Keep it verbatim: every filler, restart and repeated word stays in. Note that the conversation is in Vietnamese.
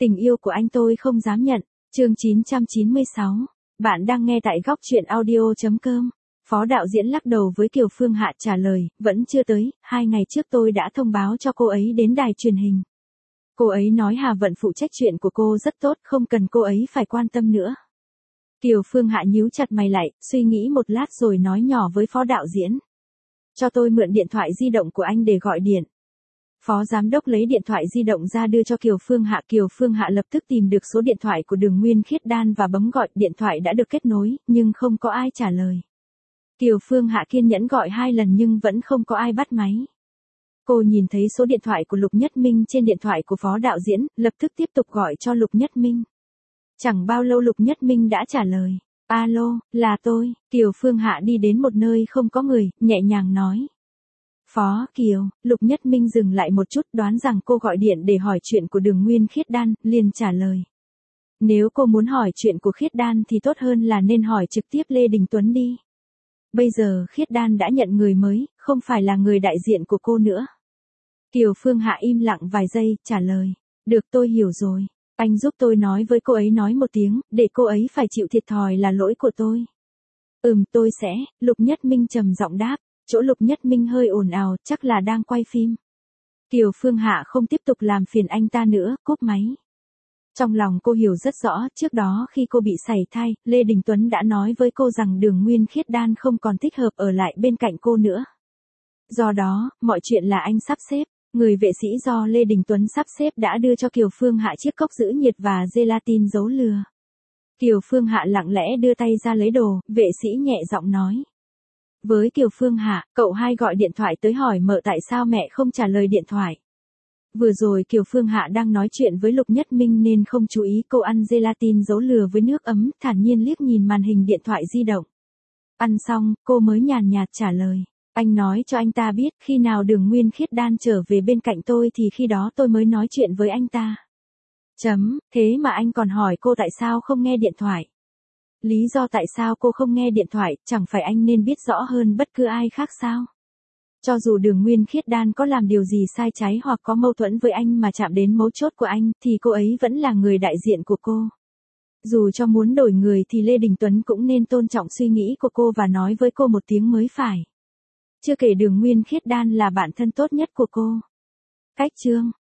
Tình yêu của anh tôi không dám nhận. Chương chín trăm chín mươi sáu. Bạn đang nghe tại góc truyện audio chấm com. Phó đạo diễn lắc đầu với Kiều Phương Hạ trả lời, vẫn chưa tới, hai ngày trước tôi đã thông báo cho cô ấy đến đài truyền hình. Cô ấy nói Hà Vận phụ trách chuyện của cô rất tốt, không cần cô ấy phải quan tâm nữa. Kiều Phương Hạ nhíu chặt mày lại, suy nghĩ một lát rồi nói nhỏ với phó đạo diễn. Cho tôi mượn điện thoại di động của anh để gọi điện. Phó giám đốc lấy điện thoại di động ra đưa cho Kiều Phương Hạ. Kiều Phương Hạ lập tức tìm được số điện thoại của Đường Nguyên Khiết Đan và bấm gọi. Điện thoại đã được kết nối, nhưng không có ai trả lời. Kiều Phương Hạ kiên nhẫn gọi hai lần nhưng vẫn không có ai bắt máy. Cô nhìn thấy số điện thoại của Lục Nhất Minh trên điện thoại của phó đạo diễn, lập tức tiếp tục gọi cho Lục Nhất Minh. Chẳng bao lâu Lục Nhất Minh đã trả lời. Alo, là tôi. Kiều Phương Hạ đi đến một nơi không có người, nhẹ nhàng nói. Phó Kiều. Lục Nhất Minh dừng lại một chút, đoán rằng cô gọi điện để hỏi chuyện của Đường Nguyên Khiết Đan, liền trả lời. Nếu cô muốn hỏi chuyện của Khiết Đan thì tốt hơn là nên hỏi trực tiếp Lê Đình Tuấn đi. Bây giờ Khiết Đan đã nhận người mới, không phải là người đại diện của cô nữa. Kiều Phương Hạ im lặng vài giây, trả lời. Được, tôi hiểu rồi. Anh giúp tôi nói với cô ấy nói một tiếng, để cô ấy phải chịu thiệt thòi là lỗi của tôi. Ừm, tôi sẽ. Lục Nhất Minh trầm giọng đáp. Chỗ Lục Nhất Minh hơi ồn ào, chắc là đang quay phim. Kiều Phương Hạ không tiếp tục làm phiền anh ta nữa, cúp máy. Trong lòng cô hiểu rất rõ, trước đó khi cô bị sảy thai, Lê Đình Tuấn đã nói với cô rằng Đường Nguyên Khiết Đan không còn thích hợp ở lại bên cạnh cô nữa. Do đó, mọi chuyện là anh sắp xếp. Người vệ sĩ do Lê Đình Tuấn sắp xếp đã đưa cho Kiều Phương Hạ chiếc cốc giữ nhiệt và gelatin giấu lừa. Kiều Phương Hạ lặng lẽ đưa tay ra lấy đồ, vệ sĩ nhẹ giọng nói. Với Kiều Phương Hạ, cậu hai gọi điện thoại tới hỏi mợ tại sao mẹ không trả lời điện thoại. Vừa rồi Kiều Phương Hạ đang nói chuyện với Lục Nhất Minh nên không chú ý, cô ăn gelatin giấu lừa với nước ấm, thản nhiên liếc nhìn màn hình điện thoại di động. Ăn xong, cô mới nhàn nhạt trả lời. Anh nói cho anh ta biết khi nào Đường Nguyên Khiết Đan trở về bên cạnh tôi thì khi đó tôi mới nói chuyện với anh ta. Chấm, thế mà anh còn hỏi cô tại sao không nghe điện thoại. Lý do tại sao cô không nghe điện thoại, chẳng phải anh nên biết rõ hơn bất cứ ai khác sao? Cho dù Đường Nguyên Khiết Đan có làm điều gì sai trái hoặc có mâu thuẫn với anh mà chạm đến mấu chốt của anh, thì cô ấy vẫn là người đại diện của cô. Dù cho muốn đổi người thì Lê Đình Tuấn cũng nên tôn trọng suy nghĩ của cô và nói với cô một tiếng mới phải. Chưa kể Đường Nguyên Khiết Đan là bạn thân tốt nhất của cô. Cách chương